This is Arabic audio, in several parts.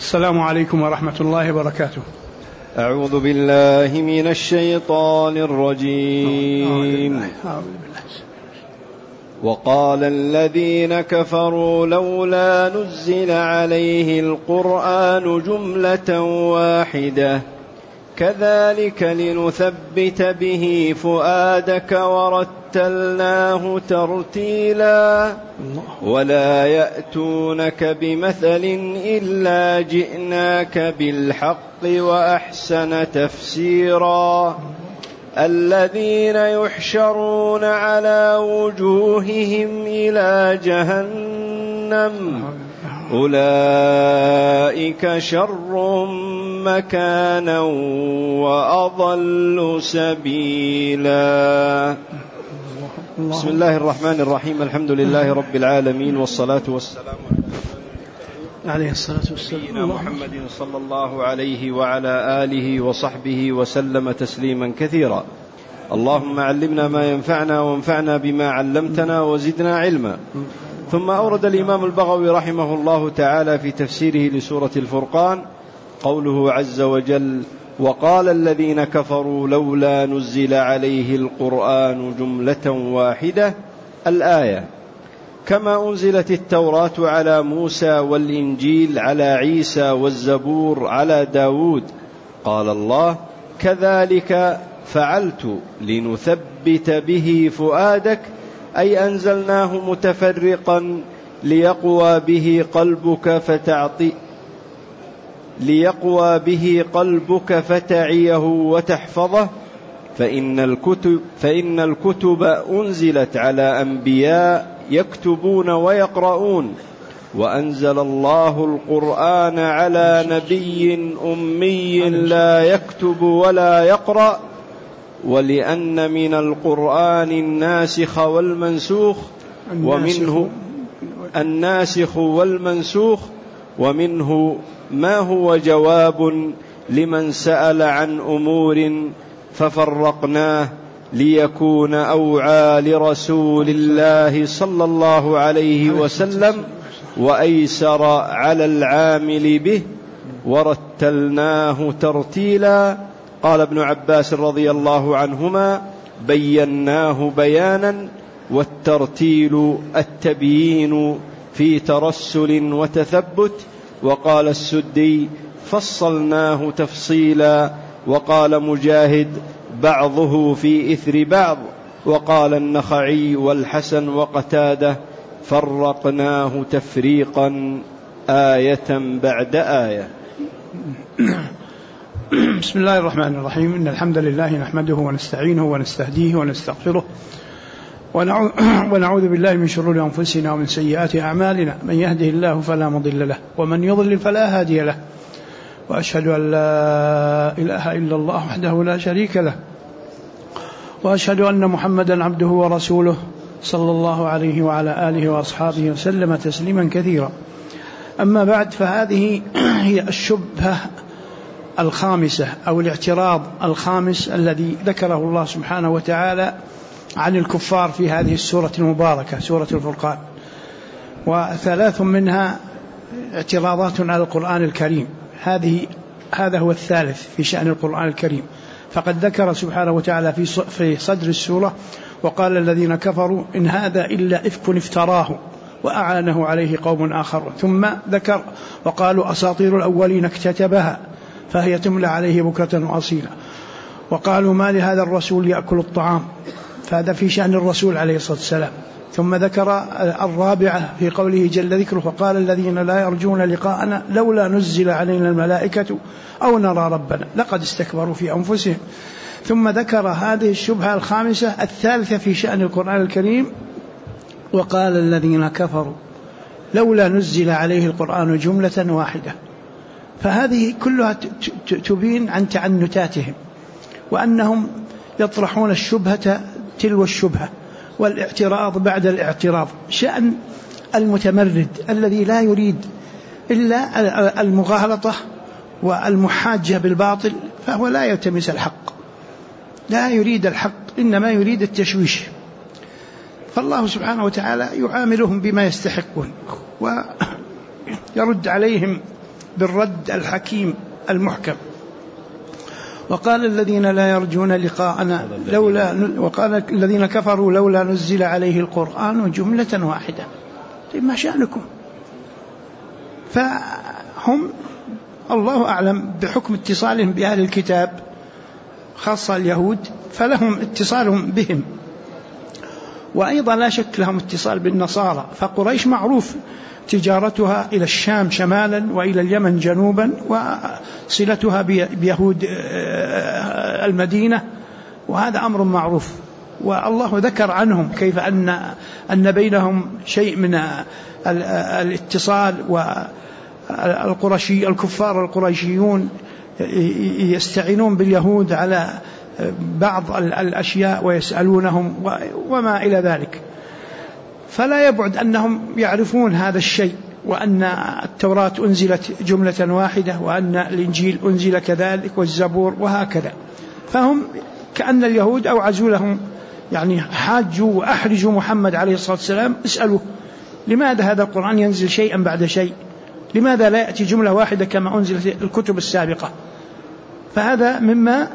السلام عليكم ورحمة الله وبركاته. أعوذ بالله من الشيطان الرجيم. وقال الذين كفروا لولا نزل عليه القرآن جملة واحدة كذلك لنثبت به فؤادك ورتلناه ترتيلا ولا يأتونك بمثل إلا جئناك بالحق وأحسن تفسيرا الذين يحشرون على وجوههم إلى جهنم أولئك شر مكانا وأضل سبيلا. بسم الله الرحمن الرحيم. الحمد لله رب العالمين، والصلاة والسلام عليه الصلاة والسلام محمد صلى الله عليه وعلى آله وصحبه وسلم تسليما كثيرا. اللهم علمنا ما ينفعنا وانفعنا بما علمتنا وزدنا علما. ثم أورد الإمام البغوي رحمه الله تعالى في تفسيره لسورة الفرقان قوله عز وجل: وقال الذين كفروا لولا نزل عليه القرآن جملة واحدة، الآية. كما أنزلت التوراة على موسى والإنجيل على عيسى والزبور على داود. قال الله: كذلك فعلت لنثبت به فؤادك، أي أنزلناه متفرقا ليقوى به قلبك فتعيه وتحفظه، فإن الكتب أنزلت على أنبياء يكتبون ويقرؤون، وأنزل الله القرآن على نبي أمي لا يكتب ولا يقرأ، ولأن من القرآن الناسخ والمنسوخ ومنه ما هو جواب لمن سأل عن أمور ففرقناه ليكون أوعى لرسول الله صلى الله عليه وسلم وأيسر على العامل به، ورتلناه ترتيلا. قال ابن عباس رضي الله عنهما: بيناه بيانا، والترتيل التبيين في ترسل وتثبت. وقال السدي: فصلناه تفصيلا. وقال مجاهد: بعضه في إثر بعض. وقال النخعي والحسن وقتاده: فرقناه تفريقا آية بعد آية. بسم الله الرحمن الرحيم. إن الحمد لله نحمده ونستعينه ونستهديه ونستغفره ونعوذ بالله من شرور أنفسنا ومن سيئات أعمالنا. من يهده الله فلا مضل له، ومن يضلل فلا هادي له. وأشهد أن لا إله إلا الله وحده لا شريك له، وأشهد أن محمدا عبده ورسوله صلى الله عليه وعلى آله وأصحابه وسلم تسليما كثيرا. أما بعد، فهذه هي الشبهة الخامسة أو الاعتراض الخامس الذي ذكره الله سبحانه وتعالى عن الكفار في هذه السورة المباركة، سورة الفرقان. وثلاث منها اعتراضات على القرآن الكريم. هذا هو الثالث في شأن القرآن الكريم. فقد ذكر سبحانه وتعالى في صدر السورة: وقال الذين كفروا إن هذا إلا إفك افتراه وأعانه عليه قوم آخر. ثم ذكر: وقالوا أساطير الأولين اكتتبها فهي تملى عليه بكرة وأصيلا. وقالوا ما لهذا الرسول يأكل الطعام، فهذا في شأن الرسول عليه الصلاة والسلام. ثم ذكر الرابعة في قوله جل ذكره: فقال الذين لا يرجون لقاءنا لولا نزل علينا الملائكة أو نرى ربنا لقد استكبروا في أنفسهم. ثم ذكر هذه الشبهة الخامسة الثالثة في شأن القرآن الكريم: وقال الذين كفروا لولا نزل عليه القرآن جملة واحدة. فهذه كلها تبين عن تعنتاتهم، وأنهم يطرحون الشبهة تلو الشبهة والاعتراض بعد الاعتراض. شأن المتمرد الذي لا يريد إلا المغالطة والمحاجة بالباطل، فهو لا يلتمس الحق، لا يريد الحق، إنما يريد التشويش. فالله سبحانه وتعالى يعاملهم بما يستحقون ويرد عليهم بالرد الحكيم المحكم. وقال الذين لا يرجون لقاءنا وقال الذين كفروا لولا نزل عليه القرآن جملة واحدة. ما شأنكم؟ فهم الله أعلم بحكم اتصالهم بأهل الكتاب خاصة اليهود، فلهم اتصالهم بهم، وأيضا لا شك لهم اتصال بالنصارى. فقريش معروف تجارتها إلى الشام شمالا وإلى اليمن جنوبا، وصلتها بيهود المدينة، وهذا أمر معروف. والله ذكر عنهم كيف أن بينهم شيء من الاتصال، الكفار القريشيون يستعينون باليهود على بعض الأشياء ويسألونهم وما إلى ذلك. فلا يبعد أنهم يعرفون هذا الشيء، وأن التوراة أنزلت جملة واحدة، وأن الإنجيل أنزل كذلك، والزبور وهكذا. فهم كأن اليهود أوعزوا لهم، يعني حاجوا وأحرجوا محمد عليه الصلاة والسلام، اسألوا لماذا هذا القرآن ينزل شيئا بعد شيء؟ لماذا لا يأتي جملة واحدة كما أنزلت الكتب السابقة؟ فهذا مما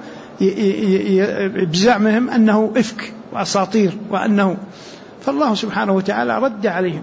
بزعمهم أنه إفك وأساطير وأنه، فالله سبحانه وتعالى رد عليهم.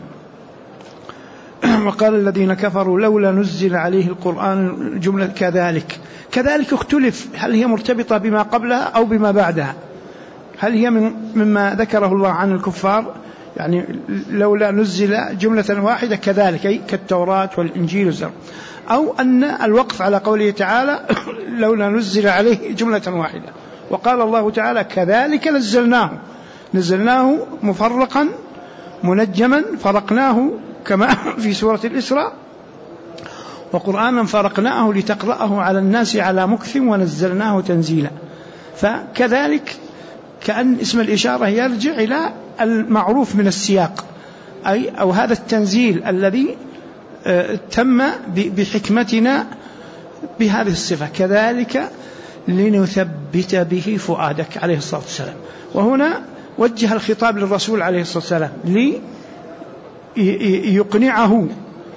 وقال الذين كفروا لولا نزل عليه القرآن جملة كذلك اختلف، هل هي مرتبطة بما قبلها أو بما بعدها؟ هل هي مما ذكره الله عن الكفار، يعني لولا نزل جملة واحدة كذلك أي كالتوراة والإنجيل والزبور، أو أن الوقف على قوله تعالى لولا نزل عليه جملة واحدة. وقال الله تعالى كذلك نزلناه مفرقا منجما فرقناه كما في سورة الإسراء، وقرآنا فرقناه لتقرأه على الناس على مكث ونزلناه تنزيلا. فكذلك كأن اسم الإشارة يرجع إلى المعروف من السياق، أو هذا التنزيل الذي تم بحكمتنا بهذه الصفة، كذلك لنثبت به فؤادك عليه الصلاة والسلام. وهنا وجه الخطاب للرسول عليه الصلاة والسلام ليقنعه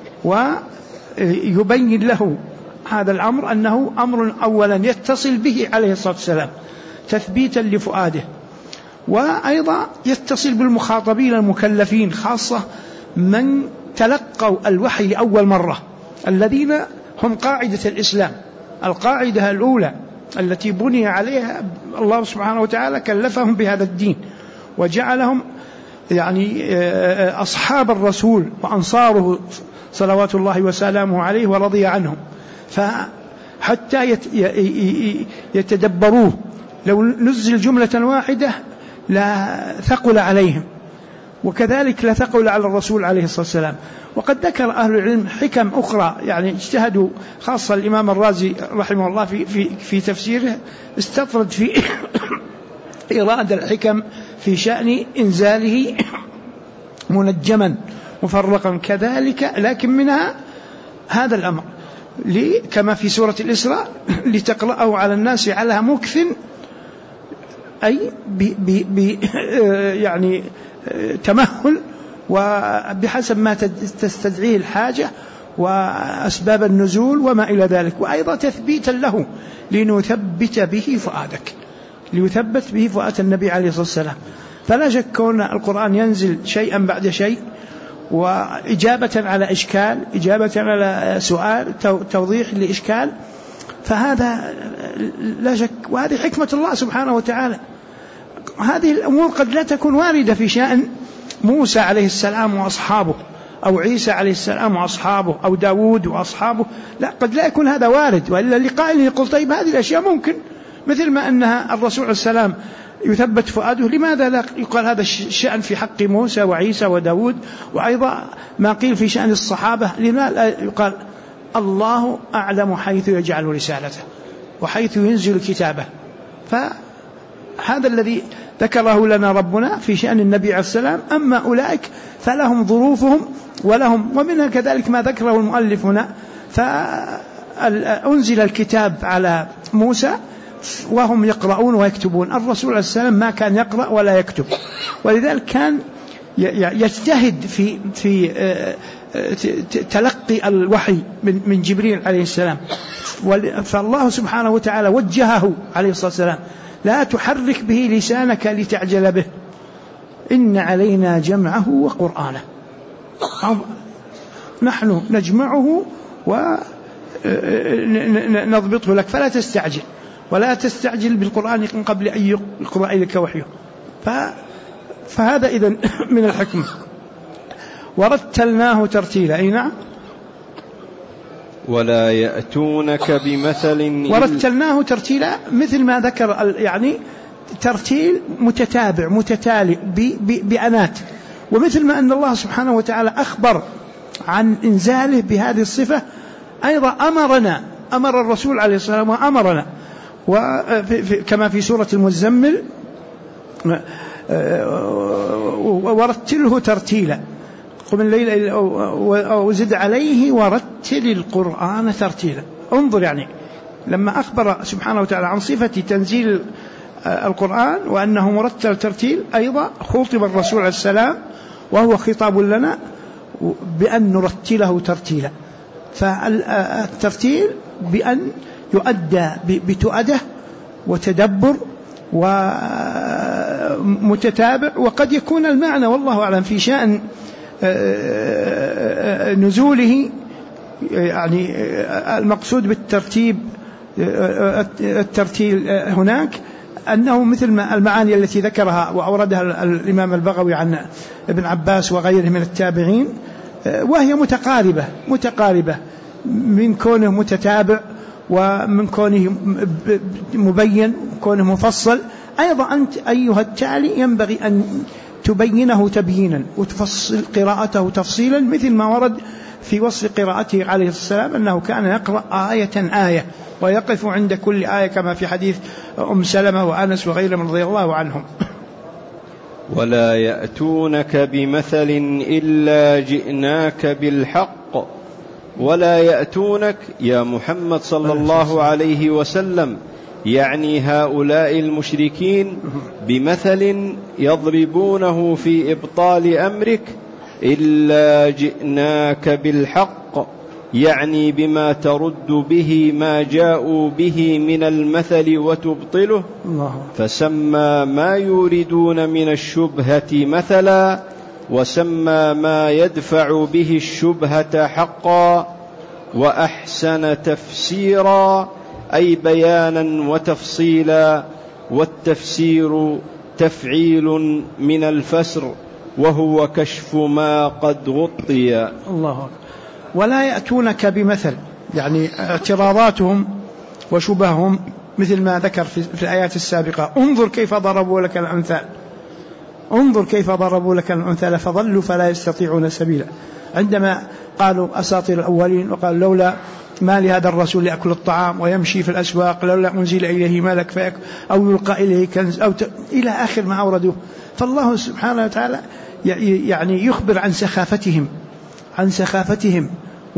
ويبين له هذا الأمر، أنه أمر أولا يتصل به عليه الصلاة والسلام تثبيتا لفؤاده، وأيضا يتصل بالمخاطبين المكلفين، خاصة من تلقوا الوحي لأول مرة، الذين هم قاعدة الإسلام، القاعدة الأولى التي بني عليها الله سبحانه وتعالى، كلفهم بهذا الدين وجعلهم يعني أصحاب الرسول وأنصاره صلوات الله وسلامه عليه ورضي عنهم، فحتى يتدبروه. لو نزل جملة واحدة لا ثقل عليهم، وكذلك لا ثقل على الرسول عليه الصلاة والسلام. وقد ذكر أهل العلم حكم أخرى، يعني اجتهدوا، خاصة الإمام الرازي رحمه الله في تفسيره استطرد في إرادة الحكم في شأن إنزاله منجما مفرقا كذلك، لكن منها هذا الأمر كما في سورة الإسراء لتقرأه على الناس على مكث، أي يعني تمهل وبحسب ما تستدعيه الحاجة وأسباب النزول وما إلى ذلك، وأيضا تثبيتا له لنثبت به فؤادك، ليثبت به فؤاد النبي عليه الصلاة والسلام. فلا شك أن القرآن ينزل شيئا بعد شيء، وإجابة على إشكال، إجابة على سؤال، توضيح لإشكال، فهذا لا شك، وهذه حكمة الله سبحانه وتعالى. هذه الأمور قد لا تكون واردة في شأن موسى عليه السلام وأصحابه، أو عيسى عليه السلام وأصحابه، أو داود وأصحابه، لا، قد لا يكون هذا وارد، وإلا لقائل يقول طيب هذه الأشياء ممكن، مثل ما أنها الرسول عليه السلام يثبت فؤاده، لماذا لا يقال هذا الشأن في حق موسى وعيسى وداود؟ وأيضا ما قيل في شأن الصحابة، لماذا لا يقال الله أعلم حيث يجعل رسالته وحيث ينزل كتابه؟ فهذا الذي ذكره لنا ربنا في شأن النبي عليه السلام. أما أولئك فلهم ظروفهم ولهم، ومنها كذلك ما ذكره المؤلف هنا، فأنزل الكتاب على موسى وهم يقرؤون ويكتبون، الرسول عليه السلام ما كان يقرأ ولا يكتب، ولذلك كان يجتهد في تلقي الوحي من جبريل عليه السلام، فالله سبحانه وتعالى وجهه عليه الصلاة والسلام: لا تحرك به لسانك لتعجل به، إن علينا جمعه وقرآنه، نحن نجمعه ونضبطه لك فلا تستعجل، ولا تستعجل بالقرآن من قبل أن يقرأ إليك وحيه. فهذا إذن من الحكمة. ورتلناه ترتيلا. أي نعم. ولا يأتونك بمثل. ورتلناه ترتيلا مثل ما ذكر، يعني ترتيل متتابع متتالي بأنات، ومثل ما أن الله سبحانه وتعالى أخبر عن إنزاله بهذه الصفة، أيضا أمر الرسول عليه الصلاة والسلام وأمرنا، كما في سورة المزمل: ورتله ترتيلا، قم الليل أو زد عليه ورتل القرآن ترتيلا. انظر، يعني لما أخبر سبحانه وتعالى عن صفة تنزيل القرآن وأنه مرتل ترتيل، أيضا خطب الرسول عليه السلام وهو خطاب لنا بأن نرتله ترتيلا. فالترتيل بأن يؤدى بتؤدة وتدبر ومتتابع، وقد يكون المعنى والله أعلم في شأن نزوله، يعني المقصود بالترتيب الترتيل هناك أنه مثل ما المعاني التي ذكرها وأوردها الإمام البغوي عن ابن عباس وغيره من التابعين، وهي متقاربة من كونه متتابع ومن كونه مبين وكونه مفصل. أيضا أنت أيها التالي ينبغي أن تبينه تبيينا وتفصل قراءته تفصيلا، مثل ما ورد في وصف قراءته عليه السلام أنه كان يقرأ آية ويقف عند كل آية، كما في حديث أم سلمة وأنس وغيرهم رضي الله عنهم. ولا يأتونك بمثل إلا جئناك بالحق. ولا يأتونك يا محمد صلى الله عليه وسلم، يعني هؤلاء المشركين، بمثل يضربونه في إبطال أمرك إلا جئناك بالحق، يعني بما ترد به ما جاءوا به من المثل وتبطله، فسمى ما يريدون من الشبهة مثلا، وسمى ما يدفع به الشبهة حقا، وأحسن تفسيرا، أي بيانا وتفصيلا، والتفسير تفعيل من الفسر، وهو كشف ما قد غطي. الله. ولا يأتونك بمثل، يعني اعتراضاتهم وشبههم مثل ما ذكر في الآيات السابقة: انظر كيف ضربوا لك الأمثال، انظر كيف ضربوا لك الأمثال فضلوا فلا يستطيعون سبيلا. عندما قالوا أساطير الأولين، وقال لولا ما لهذا الرسول يأكل الطعام ويمشي في الأسواق، لولا أنزل إليه ملك أو يلقى إليه كنز إلى آخر ما أوردوه. فالله سبحانه وتعالى يعني يخبر عن سخافتهم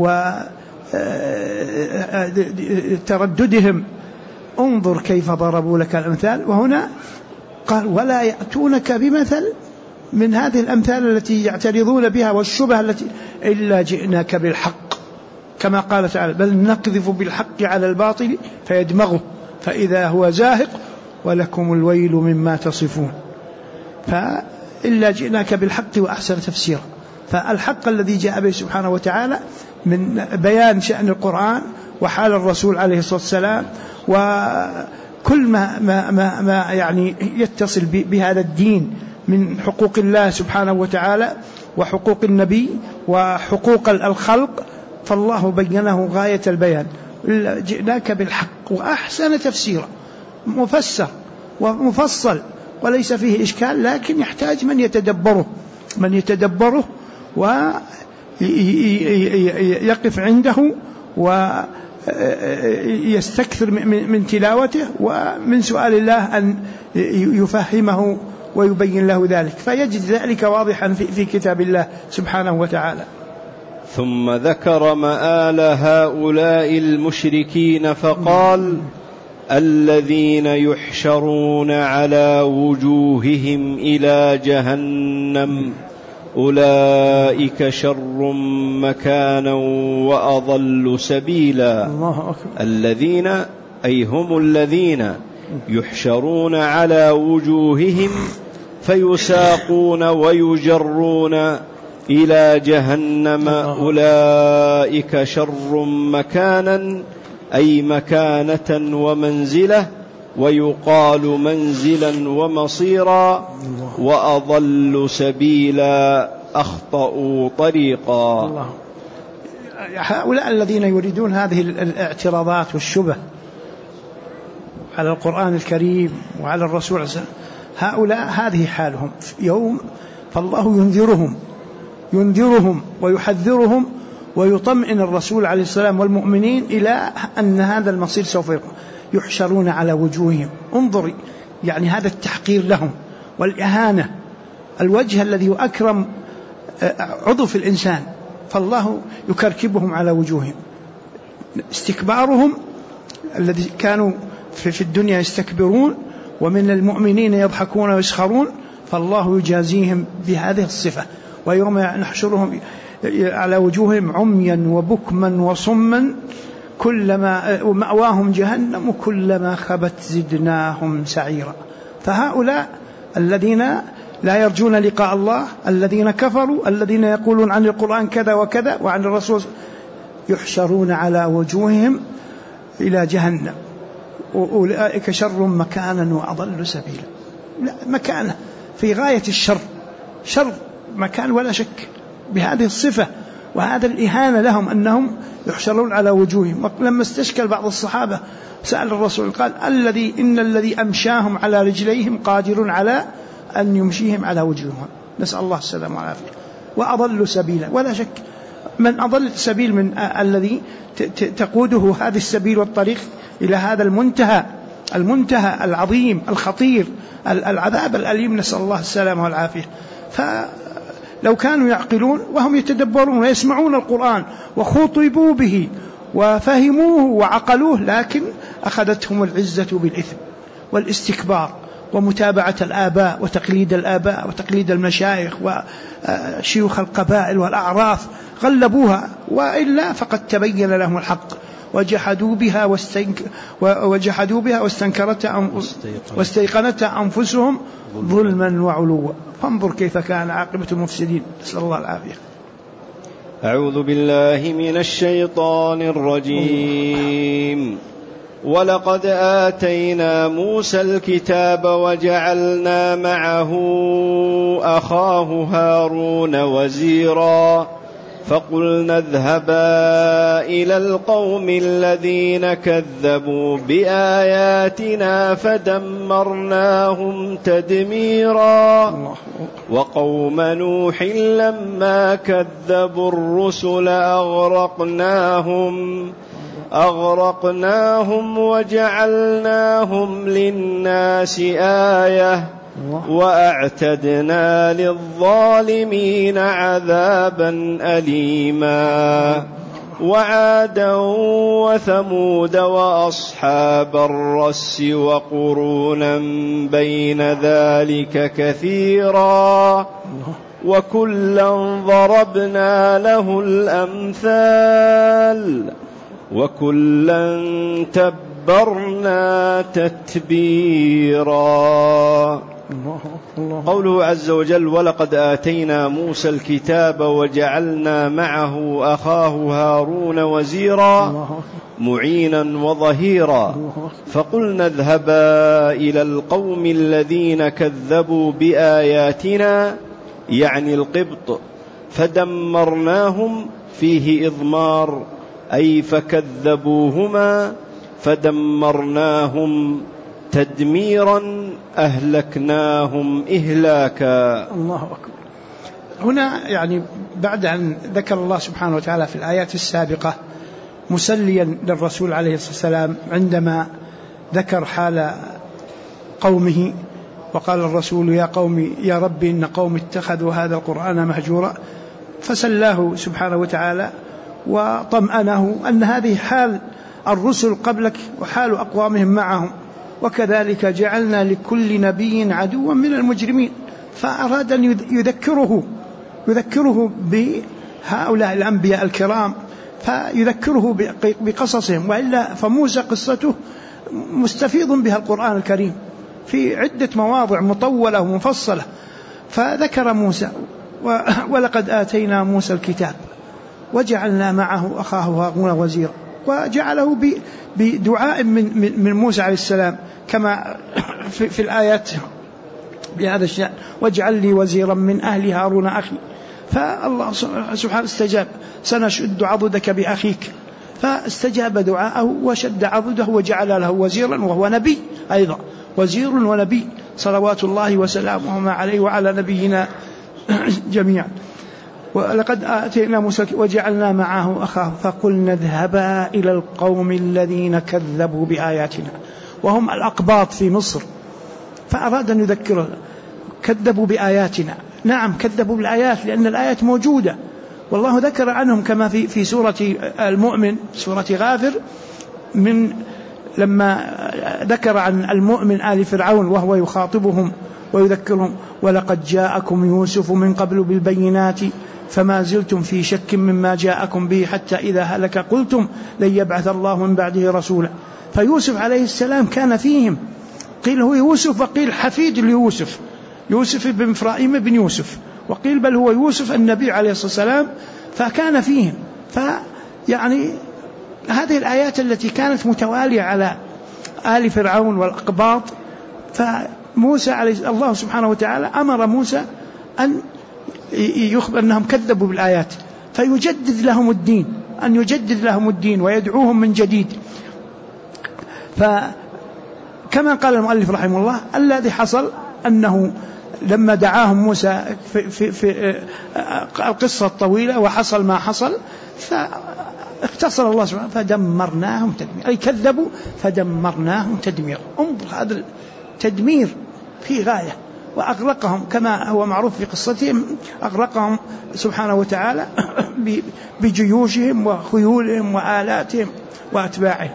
وترددهم. انظر كيف ضربوا لك الأمثال. وهنا قال: ولا يأتونك بمثل من هذه الأمثال التي يعترضون بها والشبه التي إلا جئناك بالحق، كما قال تعالى: بل نقذف بالحق على الباطل فيدمغه فإذا هو زاهق ولكم الويل مما تصفون. فإلا جئناك بالحق وأحسن تفسيرا. فالحق الذي جاء به سبحانه وتعالى من بيان شأن القرآن وحال الرسول عليه الصلاة والسلام، وكل ما يعني يتصل بهذا الدين من حقوق الله سبحانه وتعالى وحقوق النبي وحقوق الخلق، فالله بينه غاية البيان. جئناك بالحق وأحسن تفسيرا، مفسر ومفصل وليس فيه إشكال، لكن يحتاج من يتدبره ويقف عنده ويستكثر من تلاوته ومن سؤال الله أن يفهمه ويبين له ذلك، فيجد ذلك واضحا في كتاب الله سبحانه وتعالى. ثم ذكر مآل هؤلاء المشركين فقال: الذين يحشرون على وجوههم إلى جهنم أولئك شر مكانا وأضل سبيلا. الذين أي هم الذين يحشرون على وجوههم فيساقون ويجرون إلى جهنم أولئك شر مكانا أي مكانة ومنزلة، ويقال منزلا ومصيرا، وأضل سبيلا أخطأوا طريقا. هؤلاء الذين يريدون هذه الاعتراضات والشبه على القرآن الكريم وعلى الرسول عليه السلام، هؤلاء هذه حالهم يوم، فالله ينذرهم ويحذرهم ويطمئن الرسول عليه السلام والمؤمنين إلى أن هذا المصير سوف يكون. يحشرون على وجوههم، انظر يعني هذا التحقير لهم والإهانة، الوجه الذي أكرم عضو في الإنسان، فالله يكركبهم على وجوههم. استكبارهم الذي كانوا في الدنيا يستكبرون ومن المؤمنين يضحكون ويسخرون، فالله يجازيهم بهذه الصفة. ويوم نحشرهم على وجوههم عميا وبكما وصما كلما مأواهم جهنم كلما خبت زدناهم سعيرا. فهؤلاء الذين لا يرجون لقاء الله، الذين كفروا، الذين يقولون عن القرآن كذا وكذا وعن الرسول، يحشرون على وجوههم إلى جهنم أولئك شر مكانا وأضل سبيلا. لا، مكانه في غاية الشر، شر مكان ولا شك، بهذه الصفة وهذا الإهانة لهم أنهم يحشرون على وجوههم. لما استشكل بعض الصحابة سأل الرسول قال إن الذي أمشاهم على رجليهم قادر على أن يمشيهم على وجوههم، نسأل الله السلامة والعافية. وأضل سبيلا، ولا شك من أضل سبيل من الذي تقوده هذه السبيل والطريق إلى هذا المنتهى العظيم الخطير، العذاب الأليم، نسأل الله السلامة والعافية. فلو كانوا يعقلون وهم يتدبرون ويسمعون القرآن وخطبوا به وفهموه وعقلوه، لكن أخذتهم العزة بالإثم والاستكبار ومتابعة الآباء وتقليد الآباء وتقليد المشايخ وشيوخ القبائل والأعراف، غلبوها، وإلا فقد تبين لهم الحق وجحدوا بها واستيقنتها أنفسهم ظلما وعلوا. فانظر كيف كان عاقبة المفسدين، نسأل الله العافية. أعوذ بالله من الشيطان الرجيم. ولقد آتينا موسى الكتاب وجعلنا معه أخاه هارون وزيرا فقلنا اذهبا إلى القوم الذين كذبوا بآياتنا فدمرناهم تدميرا وقوم نوح لما كذبوا الرسل أغرقناهم وجعلناهم للناس آية وأعتدنا للظالمين عذابا أليما. وعادا وثمود وأصحاب الرس وقرونا بين ذلك كثيرا وكلا ضربنا له الأمثال وكلا تبرنا تتبيرا. قوله عز وجل: ولقد آتينا موسى الكتاب وجعلنا معه أخاه هارون وزيرا معينا وظهيرا فقلنا اذهبا إلى القوم الذين كذبوا بآياتنا يعني القبط فدمرناهم، فيه إضمار أي فكذبوهما فدمرناهم تدميرا أهلكناهم إهلاكا. الله أكبر. هنا يعني بعد أن ذكر الله سبحانه وتعالى في الآيات السابقة مسليا للرسول عليه الصلاة والسلام عندما ذكر حال قومه وقال الرسول: يا قوم يا رب إن قوم اتخذوا هذا القرآن مهجورا، فسلاه سبحانه وتعالى وطمأنه أن هذه حال الرسل قبلك وحال أقوامهم معهم، وكذلك جعلنا لكل نبي عدوا من المجرمين. فأراد أن يذكره يذكره بهؤلاء الأنبياء الكرام، فيذكره بقصصهم، وإلا فموسى قصته مستفيض بها القرآن الكريم في عدة مواضع مطولة ومفصلة. فذكر موسى ولقد آتينا موسى الكتاب وجعلنا معه أخاه هارون وزيرا، وجعله بدعاء من موسى عليه السلام كما في الآيات بهذا الشأن: واجعل لي وزيرا من أهلي هارون أخي. فالله سبحانه استجاب: سنشد عضدك بأخيك، فاستجاب دعاءه وشد عضده وجعل له وزيرا، وهو نبي أيضا، وزير ونبي صلوات الله وسلامه عليه وعلى نبينا جميعا. ولقد آتينا موسى وجعلنا معه أخاه فقلنا اذهبا إلى القوم الذين كذبوا بآياتنا، وهم الأقباط في مصر. فأراد أن يذكره: كذبوا بآياتنا. نعم، كذبوا بالآيات لأن الآيات موجودة، والله ذكر عنهم كما في سورة المؤمن، سورة غافر، من لما ذكر عن المؤمن آل فرعون وهو يخاطبهم ويذكرهم: ولقد جاءكم يوسف من قبل بالبينات فما زلتم في شك مما جاءكم به حتى إذا هلك قلتم لن يبعث الله من بعده رسولا. فيوسف عليه السلام كان فيهم، قيل هو يوسف وقيل حفيد ليوسف، يوسف بن إفرايم بن يوسف، وقيل بل هو يوسف النبي عليه الصلاة والسلام، فكان فيهم. فيعني هذه الآيات التي كانت متوالية على آل فرعون والأقباط، فموسى عليه الله سبحانه وتعالى أمر موسى أن يخبر أنهم كذبوا بالآيات، فيجدد لهم الدين، أن يجدد لهم الدين ويدعوهم من جديد. فكما قال المؤلف رحمه الله: الذي حصل أنه لما دعاهم موسى في القصة الطويلة وحصل ما حصل، فاختصر الله سبحانه: فدمرناهم تدمير، أي كذبوا فدمرناهم تدمير. انظر هذا التدمير في غاية، وأغرقهم كما هو معروف في قصتهم، أغرقهم سبحانه وتعالى بجيوشهم وخيولهم وآلاتهم وأتباعهم.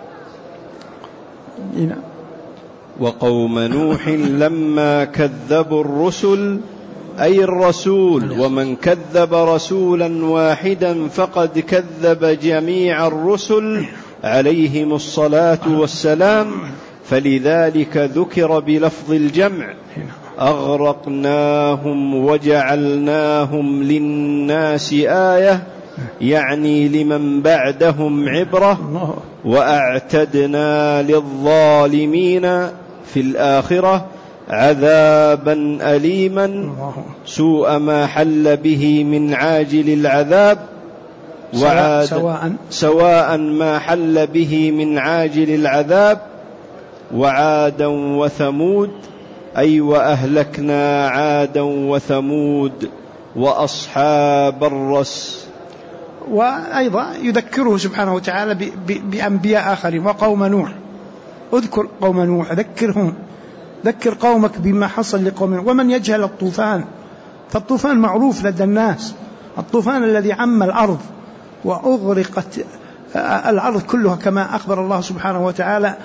وقوم نوح لما كذبوا الرسل، أي الرسول، ومن كذب رسولا واحدا فقد كذب جميع الرسل عليهم الصلاة والسلام، فلذلك ذكر بلفظ الجمع: أغرقناهم وجعلناهم للناس آية، يعني لمن بعدهم عبرة، وأعتدنا للظالمين في الآخرة عذابا أليما سوء ما حل به من عاجل العذاب، سواء ما حل به من عاجل العذاب. وعادا وثمود، أي وأهلكنا عادا وثمود وأصحاب الرس. وأيضا يذكره سبحانه وتعالى بأنبياء آخرين: وقوم نوح، اذكر قوم نوح، ذكرهم، ذكر قومك بما حصل لقوم نوح. ومن يجهل الطوفان، فالطوفان معروف لدى الناس، الطوفان الذي عم الأرض وأغرقت الأرض كلها، كما أخبر الله سبحانه وتعالى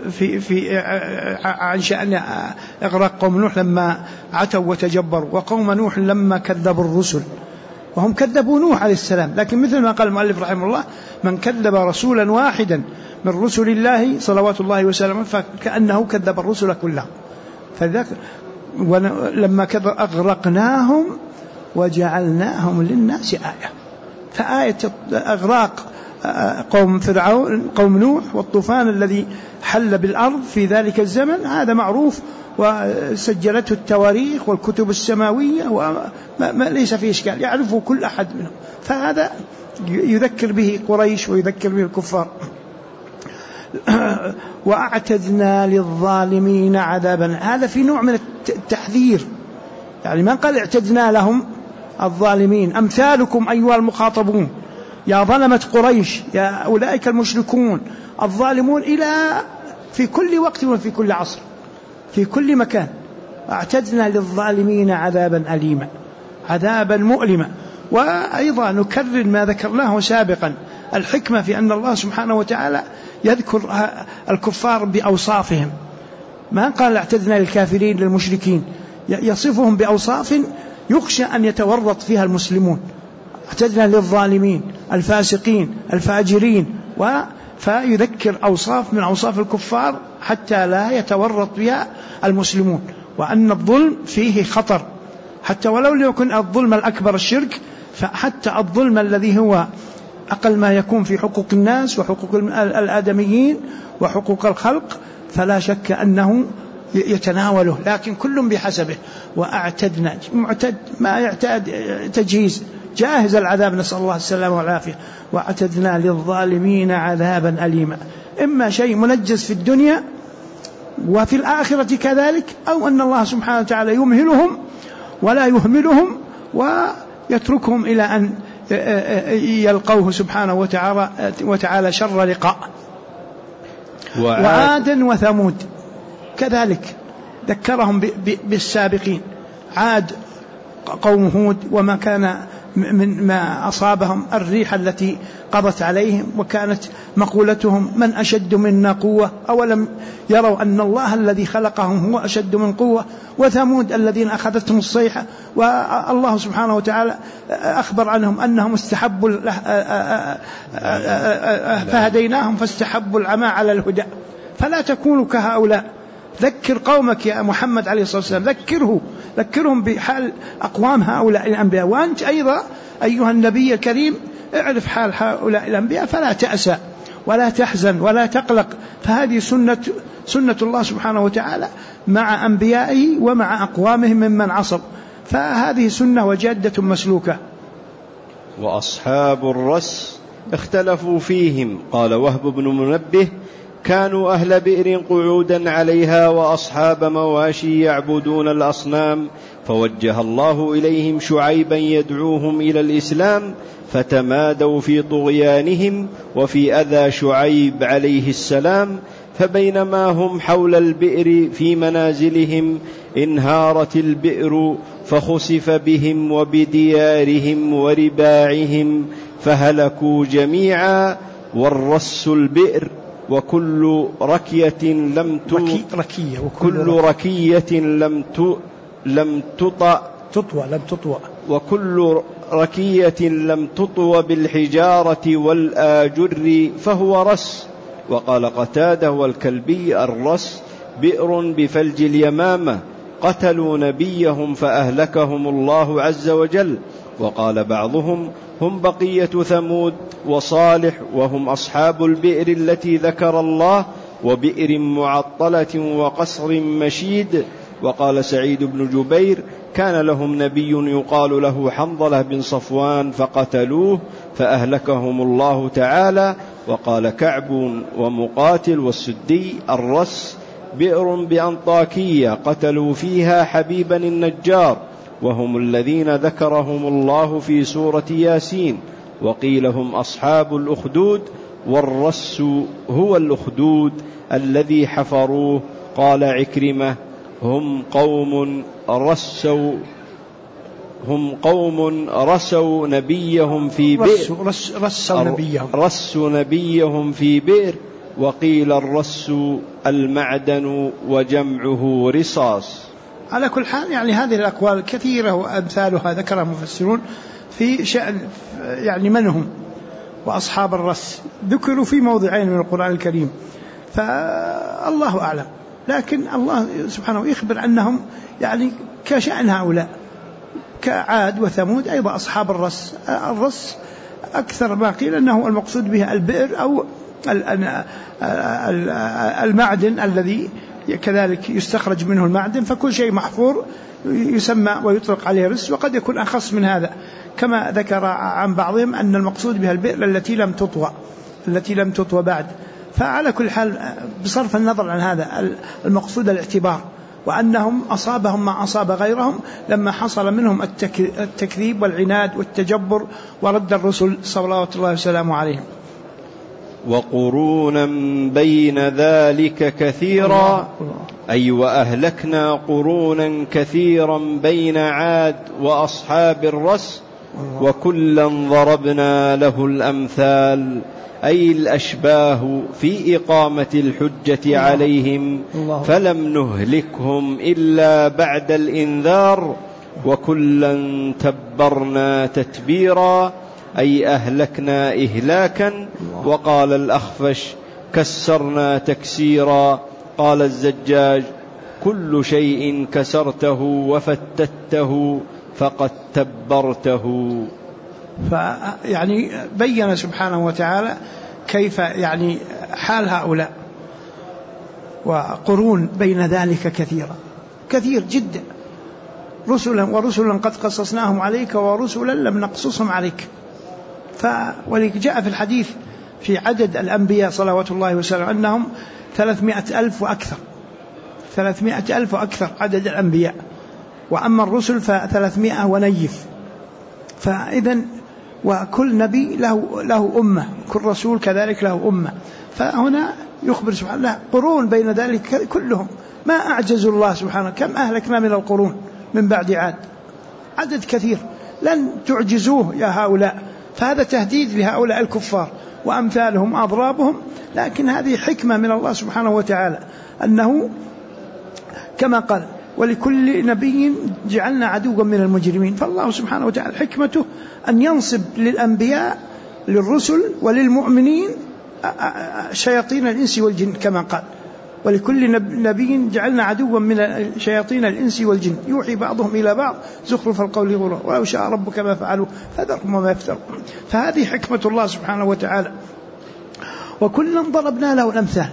عن شأن إغراق قوم نوح لما عتوا وتجبروا. وقوم نوح لما كذبوا الرسل، وهم كذبوا نوح عليه السلام، لكن مثل ما قال المؤلف رحمه الله: من كذب رسولا واحدا من رسل الله صلوات الله وسلامه فكأنه كذب الرسل كلهم. فذلك لما أغرقناهم وجعلناهم للناس آية. فآية أغراق قوم فرعون، قوم نوح، والطوفان الذي حل بالأرض في ذلك الزمن هذا معروف، وسجلته التواريخ والكتب السماوية، وما ليس فيه إشكال، يعرفه كل أحد منهم. فهذا يذكر به قريش ويذكر به الكفار. وأعتدنا للظالمين عذابا، هذا في نوع من التحذير، يعني ما قال اعتدنا لهم الظالمين، أمثالكم أيها المخاطبون، يا ظلمة قريش، يا أولئك المشركون الظالمون، إلى في كل وقت وفي كل عصر في كل مكان. أعتدنا للظالمين عذابا أليما، عذابا مؤلما. وأيضا نكرر ما ذكرناه سابقا، الحكمة في أن الله سبحانه وتعالى يذكر الكفار بأوصافهم، ما قال اعتدنا للكافرين للمشركين، يصفهم بأوصاف يخشى أن يتورط فيها المسلمون. اعتدنا للظالمين الفاسقين الفاجرين، فيذكر أوصاف من أوصاف الكفار حتى لا يتورط بها المسلمون، وأن الظلم فيه خطر، حتى ولو يكن الظلم الأكبر الشرك، فحتى الظلم الذي هو أقل ما يكون في حقوق الناس وحقوق الآدميين وحقوق الخلق فلا شك أنه يتناوله، لكن كل بحسبه. وأعتدنا، معتد ما يعتاد تجهيز، جاهز العذاب، نسأل الله السلامة والعافية. وأعتدنا للظالمين عذابا أليما، إما شيء منجز في الدنيا وفي الآخرة كذلك، أو أن الله سبحانه وتعالى يمهلهم ولا يهملهم ويتركهم إلى أن يلقوه سبحانه وتعالى شر لقاء. وعاد وثمود كذلك ذكرهم بالسابقين. عاد قوم هود وما كان من ما أصابهم، الريح التي قضت عليهم، وكانت مقولتهم من أشد منا قوة، أولم يروا أن الله الذي خلقهم هو أشد من قوة. وثمود الذين أخذتهم الصيحة، والله سبحانه وتعالى أخبر عنهم أنهم استحبوا فهديناهم فاستحبوا العمى على الهدى. فلا تكونوا كهؤلاء. ذكر قومك يا محمد عليه الصلاة والسلام، ذكرهم بحال أقوام هؤلاء الأنبياء. وأنت أيضا أيها النبي الكريم اعرف حال هؤلاء الأنبياء، فلا تأسى ولا تحزن ولا تقلق، فهذه سنة الله سبحانه وتعالى مع أنبيائه ومع أقوامهم ممن عصر، فهذه سنة وجادة مسلوكة. وأصحاب الرس اختلفوا فيهم. قال وهب بن منبه كانوا أهل بئر قعودا عليها وأصحاب مواشي يعبدون الأصنام، فوجه الله إليهم شعيبا يدعوهم إلى الإسلام، فتمادوا في طغيانهم وفي أذى شعيب عليه السلام. فبينما هم حول البئر في منازلهم انهارت البئر، فخسف بهم وبديارهم ورباعهم فهلكوا جميعا. والرس البئر، وكل ركية لم تطوى بالحجارة والآجر فهو رس. وقال قتادة والكلبي الرس بئر بفلج اليمامة، قتلوا نبيهم فأهلكهم الله عز وجل. وقال بعضهم هم بقية ثمود وصالح، وهم أصحاب البئر التي ذكر الله، وبئر معطلة وقصر مشيد. وقال سعيد بن جبير كان لهم نبي يقال له حنظلة بن صفوان فقتلوه فأهلكهم الله تعالى. وقال كعب ومقاتل والسدي الرس بئر بأنطاكية قتلوا فيها حبيبا النجار، وهم الذين ذكرهم الله في سورة ياسين. وقيل هم أصحاب الأخدود، والرس هو الأخدود الذي حفروه. قال عكرمة هم قوم رسوا نبيهم في بئر، رسوا نبيهم في بئر. وقيل الرس المعدن وجمعه رصاص. على كل حال يعني هذه الأقوال كثيرة وأمثالها ذكرها المفسرون في شأن يعني من هم وأصحاب الرس، ذكروا في موضعين من القرآن الكريم، فالله أعلم. لكن الله سبحانه يخبر أنهم يعني كشأن هؤلاء كعاد وثمود أيضا أصحاب الرس. الرس أكثر ما قيل أنه المقصود به البئر أو المعدن الذي كذلك يستخرج منه المعدن، فكل شيء محفور يسمى ويطلق عليه رس. وقد يكون أخص من هذا، كما ذكر عن بعضهم أن المقصود بها البئر التي لم تطوى بعد. فعلى كل حال بصرف النظر عن هذا المقصود الاعتبار، وأنهم أصابهم ما أصاب غيرهم لما حصل منهم التكذيب والعناد والتجبر ورد الرسل صلوات الله وسلامه عليهم. وقرونا بين ذلك كثيرا، أي وأهلكنا قرونا كثيرا بين عاد وأصحاب الرس، وكلا ضربنا له الأمثال، أي الأشباه في إقامة الحجة عليهم، فلم نهلكهم إلا بعد الإنذار، وكلا تبرنا تتبيرا أي أهلكنا إهلاكا. وقال الأخفش كسرنا تكسيرا. قال الزجاج كل شيء كسرته وفتته فقد تبرته. فيعني بين سبحانه وتعالى كيف يعني حال هؤلاء، وقرون بين ذلك كثير جدا، ورسلا قد قصصناهم عليك ورسلا لم نقصصهم عليك. ولذلك جاء في الحديث في عدد الأنبياء صلوات الله وسلامه أنهم 300,000 وأكثر، 300,000 وأكثر عدد الأنبياء، وأما الرسل ف300 ونيف. فإذن وكل نبي له أمة، كل رسول كذلك له أمة. فهنا يخبر سبحانه الله قرون بين ذلك كلهم، ما أعجز الله سبحانه. كم أهلكنا من القرون من بعد عاد، عدد كثير لن تعجزوه يا هؤلاء. فهذا تهديد لهؤلاء الكفار وأمثالهم أضرابهم. لكن هذه حكمة من الله سبحانه وتعالى، أنه كما قال ولكل نبي جعلنا عدوا من المجرمين. فالله سبحانه وتعالى حكمته أن ينصب للأنبياء للرسل وللمؤمنين شياطين الإنس والجن، كما قال ولكل نبي جعلنا عدوا من شياطين الإنس والجن يوحي بعضهم إلى بعض زخرف القول غرورا ولو شاء ربك ما فعلوا فذرهم وما يفترون. فهذه حكمة الله سبحانه وتعالى. وكلا ضربنا له الأمثال.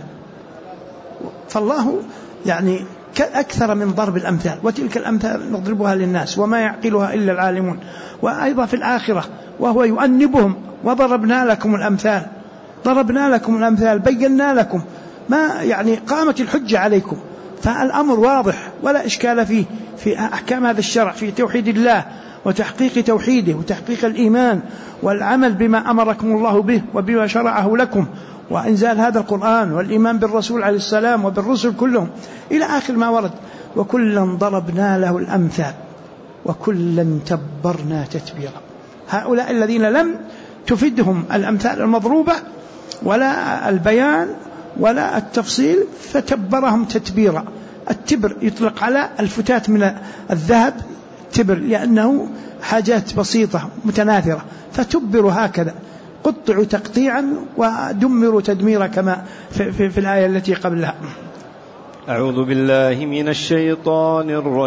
فالله يعني أكثر من ضرب الأمثال، وتلك الأمثال نضربها للناس وما يعقلها إلا العالمون. وأيضا في الآخرة وهو يؤنبهم وضربنا لكم الأمثال، ضربنا لكم الأمثال، بينا لكم ما يعني قامت الحجة عليكم. فالأمر واضح ولا إشكال فيه، في أحكام هذا الشرع، في توحيد الله وتحقيق توحيده وتحقيق الإيمان والعمل بما أمركم الله به وبما شرعه لكم، وإنزال هذا القرآن والإيمان بالرسول عليه السلام وبالرسل كلهم إلى آخر ما ورد. وكلا ضربنا له الأمثال وكلا تبرنا تتبيرا. هؤلاء الذين لم تفدهم الأمثال المضروبة ولا البيان ولا التفصيل فتبرهم تتبيرا. التبر يطلق على الفتات من الذهب تبر، لأنه حاجات بسيطة متناثرة، فتبر هكذا، قطعوا تقطيعا ودمروا تدميرا كما في الآية التي قبلها. أعوذ بالله من الشيطان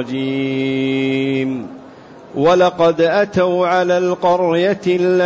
الرجيم. ولقد أتوا على القرية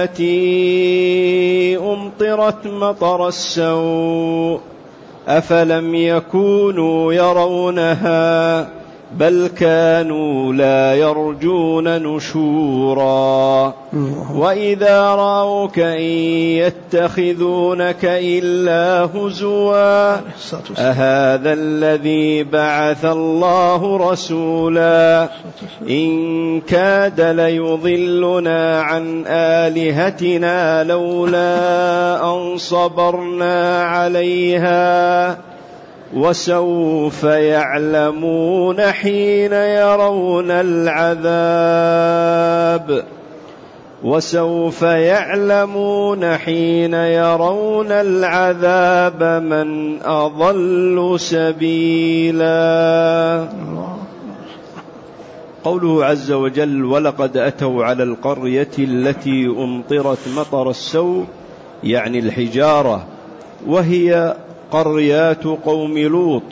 التي أمطرت مطر السوء أفلم يكونوا يرونها بل كانوا لا يرجون نشورا. وإذا رأوك إن يتخذونك إلا هزوا أهذا الذي بعث الله رسولا إن كاد ليضلنا عن آلهتنا لولا أن صبرنا عليها وسوف يعلمون حين يرون العذاب من أضل سبيلا. قوله عز وجل ولقد أتوا على القرية التي أمطرت مطر السوء يعني الحجارة، وهي قريات قوم لوط،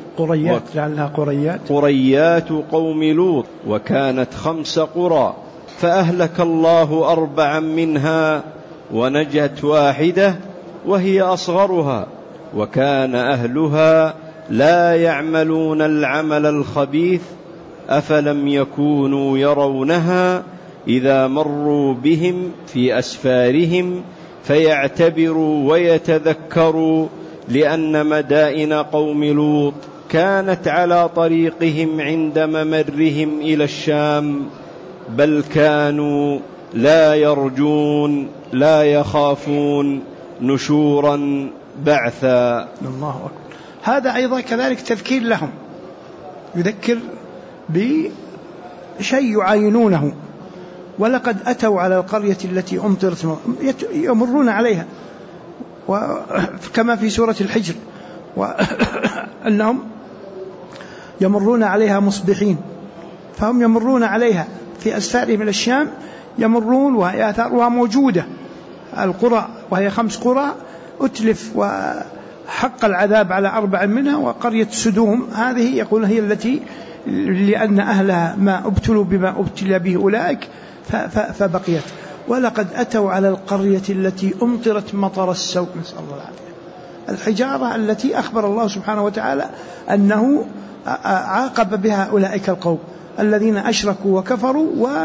قريات قوم لوط، وكانت 5 قرى، فأهلك الله 4 منها ونجت 1 وهي أصغرها، وكان أهلها لا يعملون العمل الخبيث أفلم يكونوا يرونها إذا مروا بهم في أسفارهم فيعتبروا ويتذكروا، لأن مدائن قوم لوط كانت على طريقهم عند ممرهم إلى الشام، بل كانوا لا يرجون لا يخافون نشورا بعثا. الله أكبر. هذا أيضا كذلك تذكير لهم، يذكر بشيء يعاينونه. ولقد أتوا على القرية التي أمطرت، يمرون عليها، وكما في سورة الحجر وأنهم يمرون عليها مصبحين، فهم يمرون عليها في أسفارهم إلى الشام يمرون وهي آثارها موجودة. القرى وهي 5 قرى أتلف وحق العذاب على 4 منها، وقرية سدوم هذه يقول هي التي لأن أهلها ما ابتلوا بما ابتلى به أولئك فبقيت. ولقد أتوا على القرية التي أمطرت مطر السوء، نسأل الله العافية. الحجارة التي أخبر الله سبحانه وتعالى أنه عاقب بها أولئك القوم الذين أشركوا وكفروا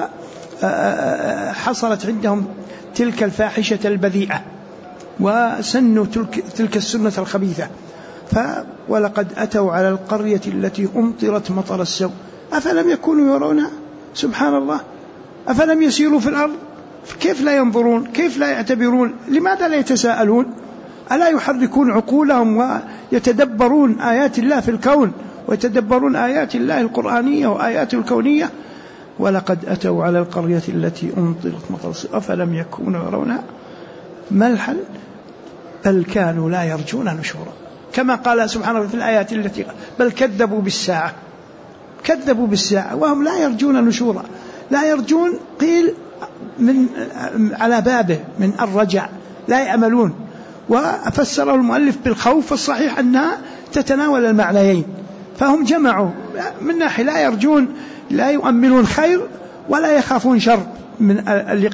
وحصلت عندهم تلك الفاحشة البذيئة وسنوا تلك السنة الخبيثة. ولقد أتوا على القرية التي أمطرت مطر السوء أفلم يكونوا يرونها؟ سبحان الله، أفلم يسيروا في الأرض؟ كيف لا ينظرون؟ كيف لا يعتبرون؟ لماذا لا يتساءلون؟ ألا يحركون عقولهم ويتدبرون آيات الله في الكون ويتدبرون آيات الله القرآنية وآياته الكونية؟ ولقد أتوا على القرية التي أمطرت مطر السوء أفلم يكونوا يرونها؟ ما الحل؟ بل كانوا لا يرجون نشورا، كما قال سبحانه في الآيات التي بل كذبوا بالساعة، كذبوا بالساعة وهم لا يرجون نشورا. لا يرجون قيل من على بابه من الرجع، لا يأملون. وفسره المؤلف بالخوف، الصحيح أنها تتناول المعنيين، فهم جمعوا من ناحية لا يرجون، لا يؤملون خير ولا يخافون شر من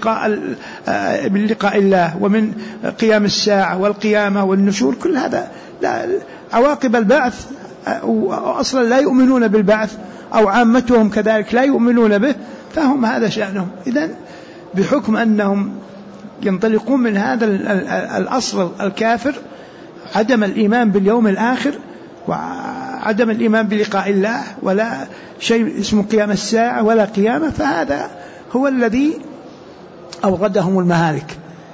لقاء الله ومن قيام الساعة والقيامة والنشور، كل هذا لا عواقب البعث، أصلا لا يؤمنون بالبعث أو عامتهم كذلك لا يؤمنون به، فهم هذا شأنهم. إذن بحكم أنهم ينطلقون من هذا الأصل الكافر، عدم الإيمان باليوم الآخر وعدم الإيمان بلقاء الله ولا شيء اسمه قيام الساعة ولا قيامة، فهذا هو الذي أوردهم المهالك.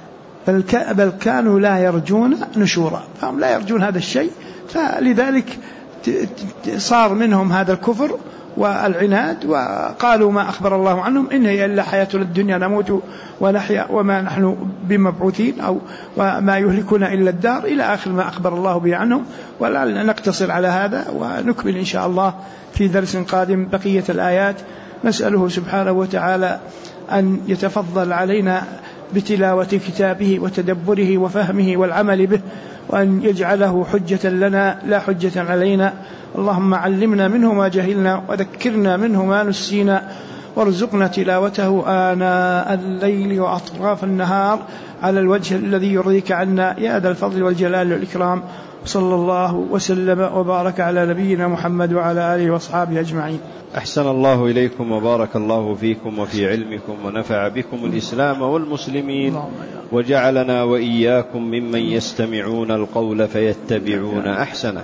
بل كانوا لا يرجون نشورا، فهم لا يرجون هذا الشيء، فلذلك صار منهم هذا الكفر والعناد، وقالوا ما أخبر الله عنهم إن هي إلا حياتنا الدنيا نموت ونحيا وما نحن بمبعوثين أو وما يهلكنا إلا الدار، إلى آخر ما أخبر الله به عنهم. ولعلنا نقتصر على هذا ونكمل إن شاء الله في درس قادم بقية الآيات. نسأله سبحانه وتعالى أن يتفضل علينا بتلاوة كتابه وتدبره وفهمه والعمل به، وأن يجعله حجة لنا لا حجة علينا. اللهم علمنا منه ما جهلنا وذكرنا منه ما نسينا، وارزقنا تلاوته آناء الليل وأطراف النهار على الوجه الذي يرضيك عنا يا ذا الفضل والجلال والإكرام. صلى الله وسلم وبارك على نبينا محمد وعلى آله وأصحابه أجمعين. أحسن الله إليكم وبارك الله فيكم وفي علمكم ونفع بكم الإسلام والمسلمين، وجعلنا وإياكم ممن يستمعون القول فيتبعون أحسنه.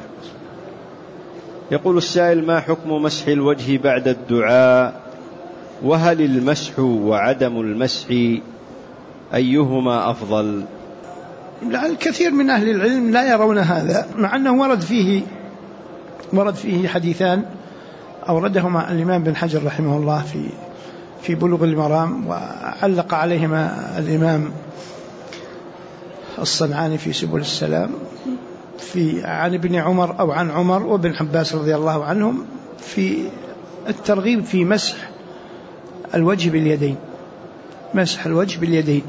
يقول السائل: ما حكم مسح الوجه بعد الدعاء؟ وهل المسح وعدم المسح أيهما أفضل؟ الكثير من أهل العلم لا يرون هذا، مع أنه ورد فيه حديثان أوردهما الإمام بن حجر رحمه الله في بلوغ المرام، وعلق عليهما الإمام الصنعاني في سبل السلام عن ابن عمر أو عن عمر وابن عباس رضي الله عنهم في الترغيب في مسح الوجه باليدين، مسح الوجه باليدين،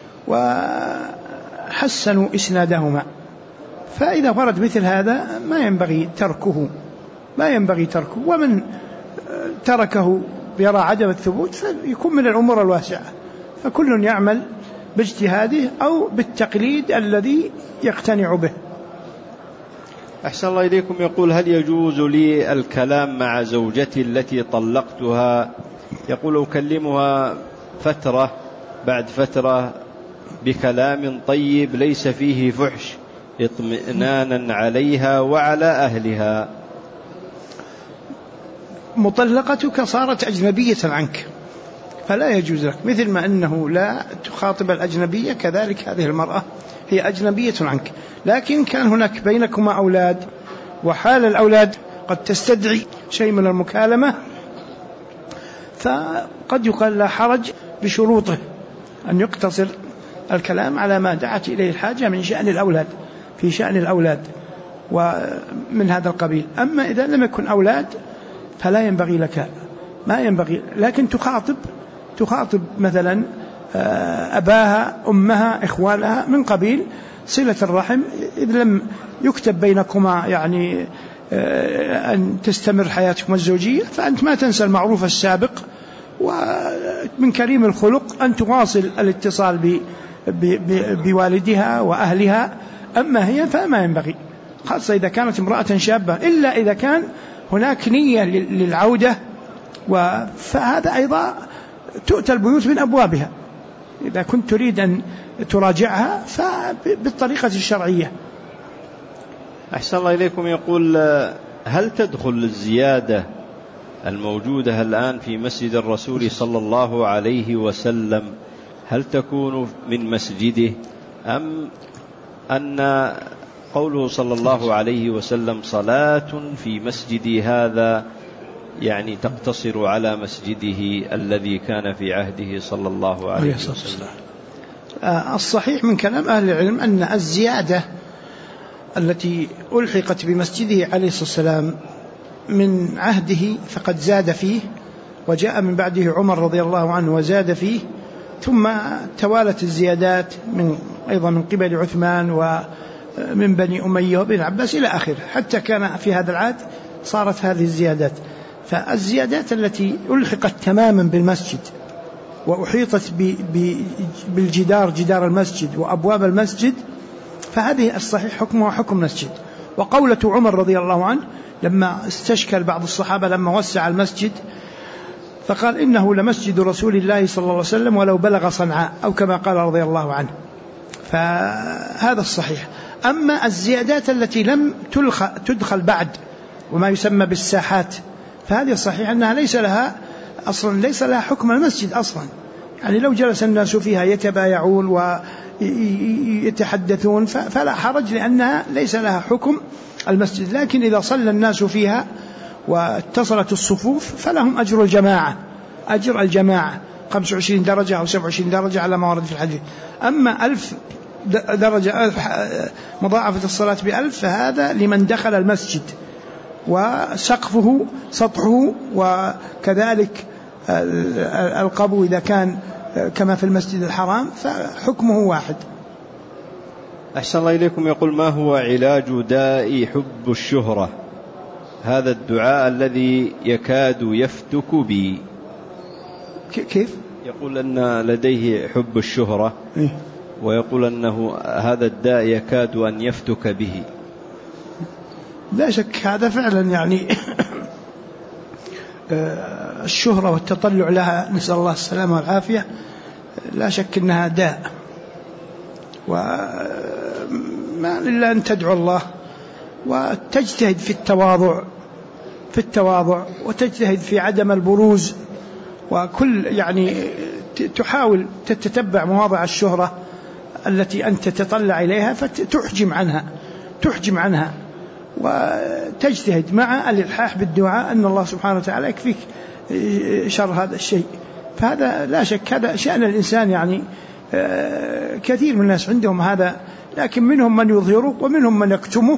وحسنوا إسنادهما. فإذا ورد مثل هذا ما ينبغي تركه، ومن تركه يرى عدم الثبوت فيكون من الأمور الواسعة، فكل يعمل باجتهاده أو بالتقليد الذي يقتنع به. أحسن الله إليكم. يقول: هل يجوز لي الكلام مع زوجتي التي طلقتها؟ يقول: أكلمها فترة بعد فترة بكلام طيب ليس فيه فحش اطمئنانا عليها وعلى أهلها. مطلقتك صارت أجنبية عنك فلا يجوز لك، مثل ما أنه لا تخاطب الأجنبية كذلك هذه المرأة هي أجنبية عنك، لكن كان هناك بينكما أولاد، وحال الأولاد قد تستدعي شيء من المكالمة، فقد يقال لا حرج بشروطه أن يقتصر الكلام على ما دعت إليه الحاجة من شأن الأولاد، في شأن الأولاد ومن هذا القبيل. أما إذا لم يكن أولاد فلا ينبغي لك، ما ينبغي، لكن تخاطب تخاطب مثلا أباها أمها إخوانها من قبيل صلة الرحم، إذ لم يكتب بينكما يعني أن تستمر حياتكم الزوجية، فأنت ما تنسى المعروف السابق، ومن كريم الخلق أن تواصل الاتصال بوالدها وأهلها. أما هي فما ينبغي، خاصة إذا كانت امرأة شابة، إلا إذا كان هناك نية للعودة، فهذا أيضا تؤتى البيوت من أبوابها. إذا كنت تريد أن تراجعها فبالطريقة الشرعية. أحسن الله إليكم. يقول: هل تدخل الزيادة الموجودة الآن في مسجد الرسول صلى الله عليه وسلم، هل تكون من مسجده، أم أن قوله صلى الله عليه وسلم صلاة في مسجدي هذا يعني تقتصر على مسجده الذي كان في عهده صلى الله عليه وسلم؟ الصحيح من كلام أهل العلم أن الزيادة التي ألحقت بمسجده عليه الصلاة والسلام من عهده فقد زاد فيه، وجاء من بعده عمر رضي الله عنه وزاد فيه، ثم توالت الزيادات أيضا من قبل عثمان ومن بني أمية وبن عباس إلى آخره، حتى كان في هذا العهد صارت هذه الزيادات. فالزيادات التي ألحقت تماما بالمسجد وأحيطت بالجدار، جدار المسجد وأبواب المسجد، فهذه الصحيح حكمها حكم مسجد. وقولة عمر رضي الله عنه لما استشكل بعض الصحابة لما وسع المسجد فقال: إنه لمسجد رسول الله صلى الله عليه وسلم ولو بلغ صنعاء، أو كما قال رضي الله عنه. فهذا الصحيح. أما الزيادات التي لم تدخل بعد وما يسمى بالساحات، فهذه الصحيح أنها ليس لها حكم المسجد أصلا. يعني لو جلس الناس فيها يتبايعون ويتحدثون فلا حرج، لأنها ليس لها حكم المسجد. لكن إذا صلى الناس فيها واتصلت الصفوف فلهم أجر الجماعة 25 درجة أو 27 درجة على ما ورد في الحديث. أما 1000 درجة مضاعفة الصلاة ب1000 فهذا لمن دخل المسجد، وسقفه سطحه، وكذلك القبو إذا كان كما في المسجد الحرام فحكمه واحد. أحسن الله إليكم. يقول: ما هو علاج داء حب الشهرة، هذا الدعاء الذي يكاد يفتك بي؟ كيف؟ يقول أن لديه حب الشهرة، ويقول أنه هذا الداء يكاد أن يفتك به. لا شك هذا فعلا يعني الشهرة والتطلع لها، نسأل الله السلامة والعافية، لا شك أنها داء، وما إلا أن تدعو الله وتجتهد في التواضع وتجتهد في عدم البروز، وكل يعني تحاول تتتبع مواضع الشهرة التي أنت تتطلع إليها فتحجم عنها وتجتهد مع الإلحاح بالدعاء أن الله سبحانه وتعالى يكفيك شر هذا الشيء. فهذا لا شك هذا شأن الإنسان، يعني كثير من الناس عندهم هذا، لكن منهم من يظهره ومنهم من يكتمه،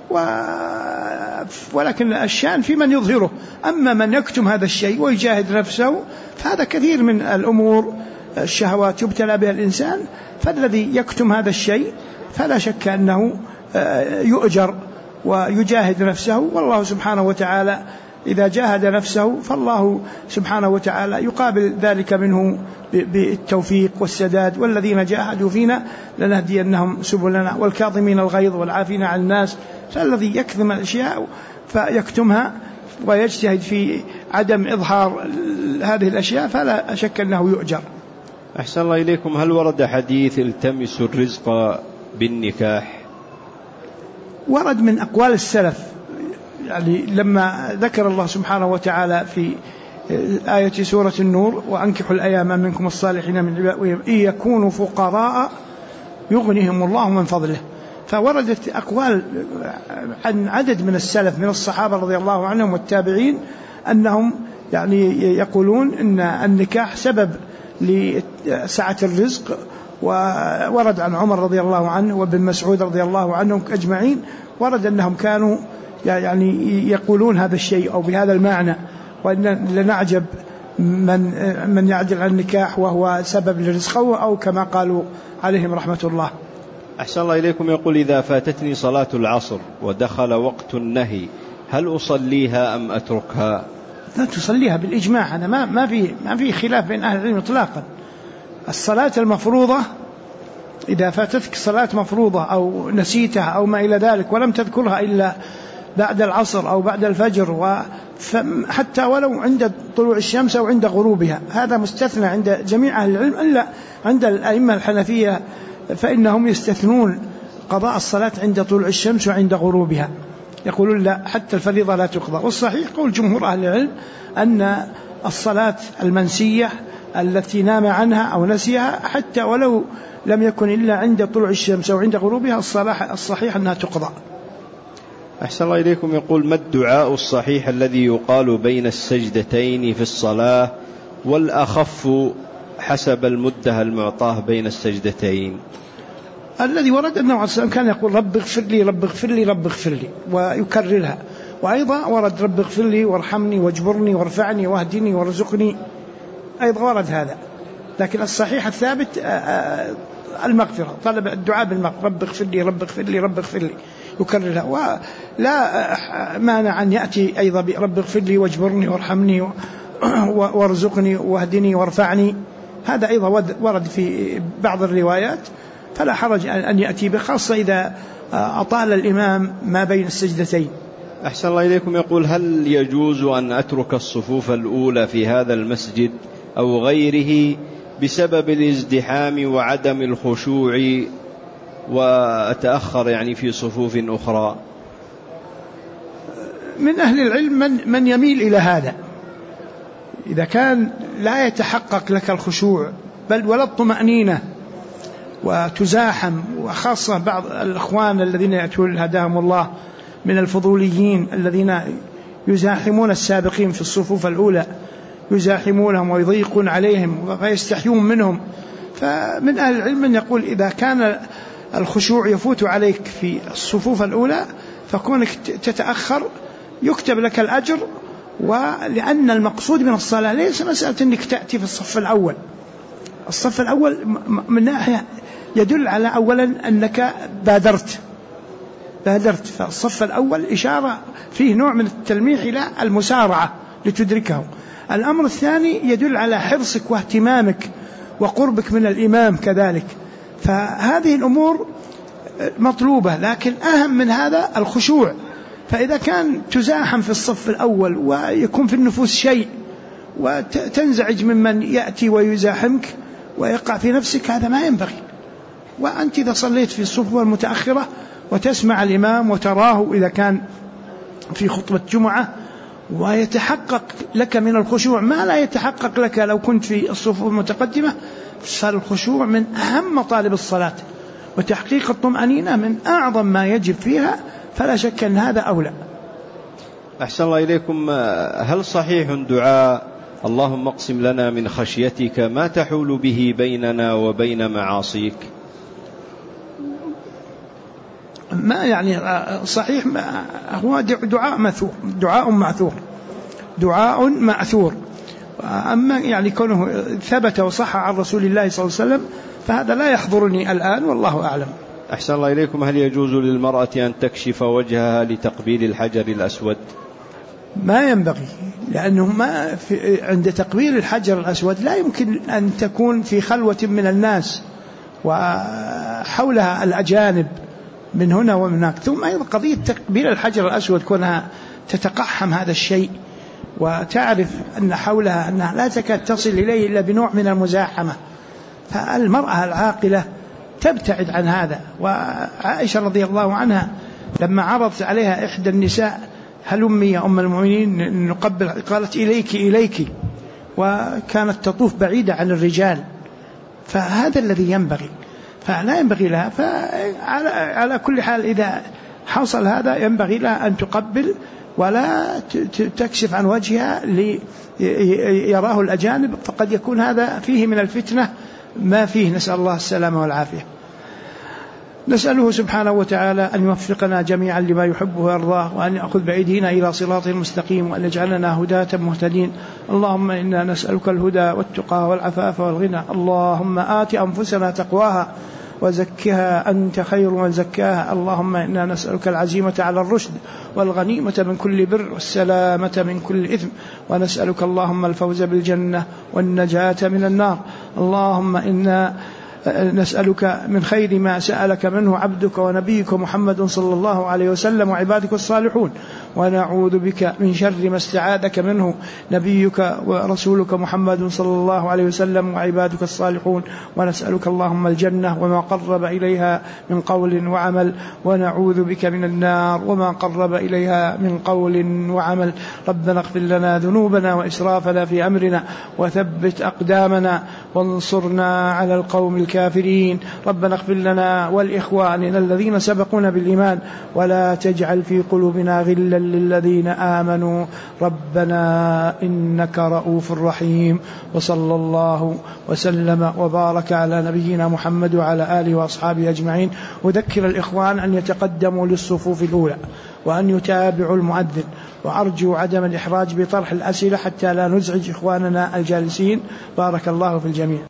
ولكن الشأن في من يظهره. أما من يكتم هذا الشيء ويجاهد نفسه فهذا كثير من الأمور الشهوات يبتلى بها الإنسان، فالذي يكتم هذا الشيء فلا شك أنه يؤجر ويجاهد نفسه، والله سبحانه وتعالى إذا جاهد نفسه فالله سبحانه وتعالى يقابل ذلك منه بالتوفيق والسداد. والذين جاهدوا فينا لنهدينهم سبلنا والكاظمين الغيظ والعافين عن الناس. فالذي يكتم الأشياء فيكتمها ويجتهد في عدم إظهار هذه الأشياء فلا شك أنه يؤجر. أحسن الله إليكم. هل ورد حديث التمسوا الرزق بالنكاح؟ ورد من أقوال السلف، يعني لما ذكر الله سبحانه وتعالى في آية سورة النور: وأنكحوا الأيام منكم الصالحين من عبادكم إن يكونوا فقراء يغنيهم الله من فضله. فوردت أقوال عن عدد من السلف من الصحابة رضي الله عنهم والتابعين أنهم يعني يقولون إن النكاح سبب لسعة الرزق. وورد عن عمر رضي الله عنه وابن مسعود رضي الله عنهم أجمعين ورد أنهم كانوا يعني يقولون هذا الشيء أو بهذا المعنى، وأن لنعجب من يعدل عن النكاح وهو سبب لرزقه، أو كما قالوا عليهم رحمة الله. أحسن الله إليكم. يقول: إذا فاتتني صلاة العصر ودخل وقت النهي هل أصليها أم أتركها؟ لا تصليها بالإجماع، هذا ما في خلاف بين أهل العلم إطلاقا. الصلاة المفروضة إذا فاتتك صلاة مفروضة أو نسيتها أو ما إلى ذلك ولم تذكرها إلا بعد العصر أو بعد الفجر، حتى ولو عند طلوع الشمس أو عند غروبها، هذا مستثنى عند جميع أهل العلم، إلا عند الأئمة الحنفية فإنهم يستثنون قضاء الصلاة عند طلوع الشمس وعند غروبها، يقولون لا، حتى الفريضة لا تقضى. والصحيح قول جمهور أهل العلم أن الصلاة المنسية التي نام عنها أو نسيها حتى ولو لم يكن إلا عند طلوع الشمس أو عند غروبها الصحيح أنها تقضى. أحسن الله إليكم. يقول: ما الدعاء الصحيح الذي يقال بين السجدتين في الصلاة والأخف حسب المدة المعطاة بين السجدتين؟ الذي ورد أنه عليه السلام كان يقول: رب اغفر لي رب اغفر لي رب اغفر لي، ويكررها. وأيضا ورد: رب اغفر لي وارحمني واجبرني وارفعني واهدني وارزقني، أيضا ورد هذا. لكن الصحيح الثابت المغفرة، طلب الدعاء بالمغفرة: رب اغفر لي رب اغفر لي رب اغفر لي، يكررها. ولا مانع أن يأتي أيضا برب اغفر لي واجبرني وارحمني وارزقني واهدني وارفعني، هذا أيضا ورد في بعض الروايات، فلا حرج أن يأتي بخاصة إذا أطال الإمام ما بين السجدتين. أحسن الله إليكم. يقول: هل يجوز أن أترك الصفوف الأولى في هذا المسجد أو غيره بسبب الازدحام وعدم الخشوع وأتأخر يعني في صفوف أخرى؟ من أهل العلم من يميل إلى هذا، إذا كان لا يتحقق لك الخشوع بل ولا الطمأنينة وتزاحم، وخاصة بعض الأخوان الذين يأتون هداهم الله من الفضوليين الذين يزاحمون السابقين في الصفوف الأولى، يزاحمونهم ويضيقون عليهم ويستحيون منهم. فمن أهل العلم من يقول: إذا كان الخشوع يفوت عليك في الصفوف الأولى فكونك تتأخر يكتب لك الأجر، ولأن المقصود من الصلاة ليس مسألة أنك تأتي في الصف الأول. الصف الأول من ناحية يدل على أولا أنك بادرت، فالصف الأول إشارة فيه نوع من التلميح إلى المسارعة لتدركه. الأمر الثاني يدل على حرصك واهتمامك وقربك من الإمام كذلك، فهذه الأمور مطلوبة. لكن أهم من هذا الخشوع، فإذا كان تزاحم في الصف الأول ويكون في النفوس شيء وتنزعج ممن يأتي ويزاحمك ويقع في نفسك، هذا ما ينبغي. وأنت إذا صليت في الصفوف المتأخرة وتسمع الإمام وتراه إذا كان في خطبة جمعة ويتحقق لك من الخشوع ما لا يتحقق لك لو كنت في الصفوف المتقدمة، فالخشوع من أهم مطالب الصلاة، وتحقيق الطمأنينة من أعظم ما يجب فيها، فلا شك أن هذا أولى. أحسن الله إليكم. هل صحيح دعاء اللهم اقسم لنا من خشيتك ما تحول به بيننا وبين معاصيك؟ ما يعني صحيح، هو دعاء مأثور. أما يعني كونه ثبت وصح عن رسول الله صلى الله عليه وسلم فهذا لا يحضرني الآن، والله أعلم. أحسن الله إليكم. هل يجوز للمرأة أن تكشف وجهها لتقبيل الحجر الأسود؟ ما ينبغي، لأنه عند تقبيل الحجر الأسود لا يمكن أن تكون في خلوة من الناس وحولها الأجانب من هنا ومن هناك. ثم أيضا قضية تقبيل الحجر الأسود كونها تتقحم هذا الشيء وتعرف أن حولها أنها لا تكاد تصل إليه إلا بنوع من المزاحمة، فالمرأة العاقلة تبتعد عن هذا. وعائشة رضي الله عنها لما عرضت عليها إحدى النساء: هلمي يا أم المؤمنين نقبل، قالت: إليك، وكانت تطوف بعيدة عن الرجال. فهذا الذي ينبغي، فلا ينبغي لها. فعلى كل حال إذا حصل هذا ينبغي لها أن تقبل ولا تكشف عن وجهها ليراه الأجانب، فقد يكون هذا فيه من الفتنة ما فيه، نسأل الله السلامة والعافية. نسأله سبحانه وتعالى أن يوفقنا جميعا لما يحبه ويرضاه، وأن يأخذ بأيدينا إلى صراط المستقيم، وأن يجعلنا هداة مهتدين. اللهم إنا نسألك الهدى والتقى والعفاف والغنى. اللهم آت أنفسنا تقواها وزكها أنت خير من زكاها. اللهم إنا نسألك العزيمة على الرشد والغنيمة من كل بر والسلامة من كل إثم، ونسألك اللهم الفوز بالجنة والنجاة من النار. اللهم إنا نسألك من خير ما سألك منه عبدك ونبيك محمد صلى الله عليه وسلم وعبادك الصالحون، ونعوذ بك من شر ما استعاذك منه نبيك ورسولك محمد صلى الله عليه وسلم وعبادك الصالحون، ونسألك اللهم الجنة وما قرب إليها من قول وعمل، ونعوذ بك من النار وما قرب إليها من قول وعمل. ربنا اغفر لنا ذنوبنا وإسرافنا في أمرنا، وثبت أقدامنا، وانصرنا على القوم الكافرين. ربنا اغفر لنا ولإخواننا الذين سبقونا بالإيمان، ولا تجعل في قلوبنا غلا للذين آمنوا ربنا إنك رؤوف رحيم. وصلى الله وسلم وبارك على نبينا محمد وعلى آله وأصحابه أجمعين. أذكر الإخوان أن يتقدموا للصفوف الأولى وأن يتابعوا المؤذن، وأرجو عدم الإحراج بطرح الأسئلة حتى لا نزعج إخواننا الجالسين. بارك الله في الجميع.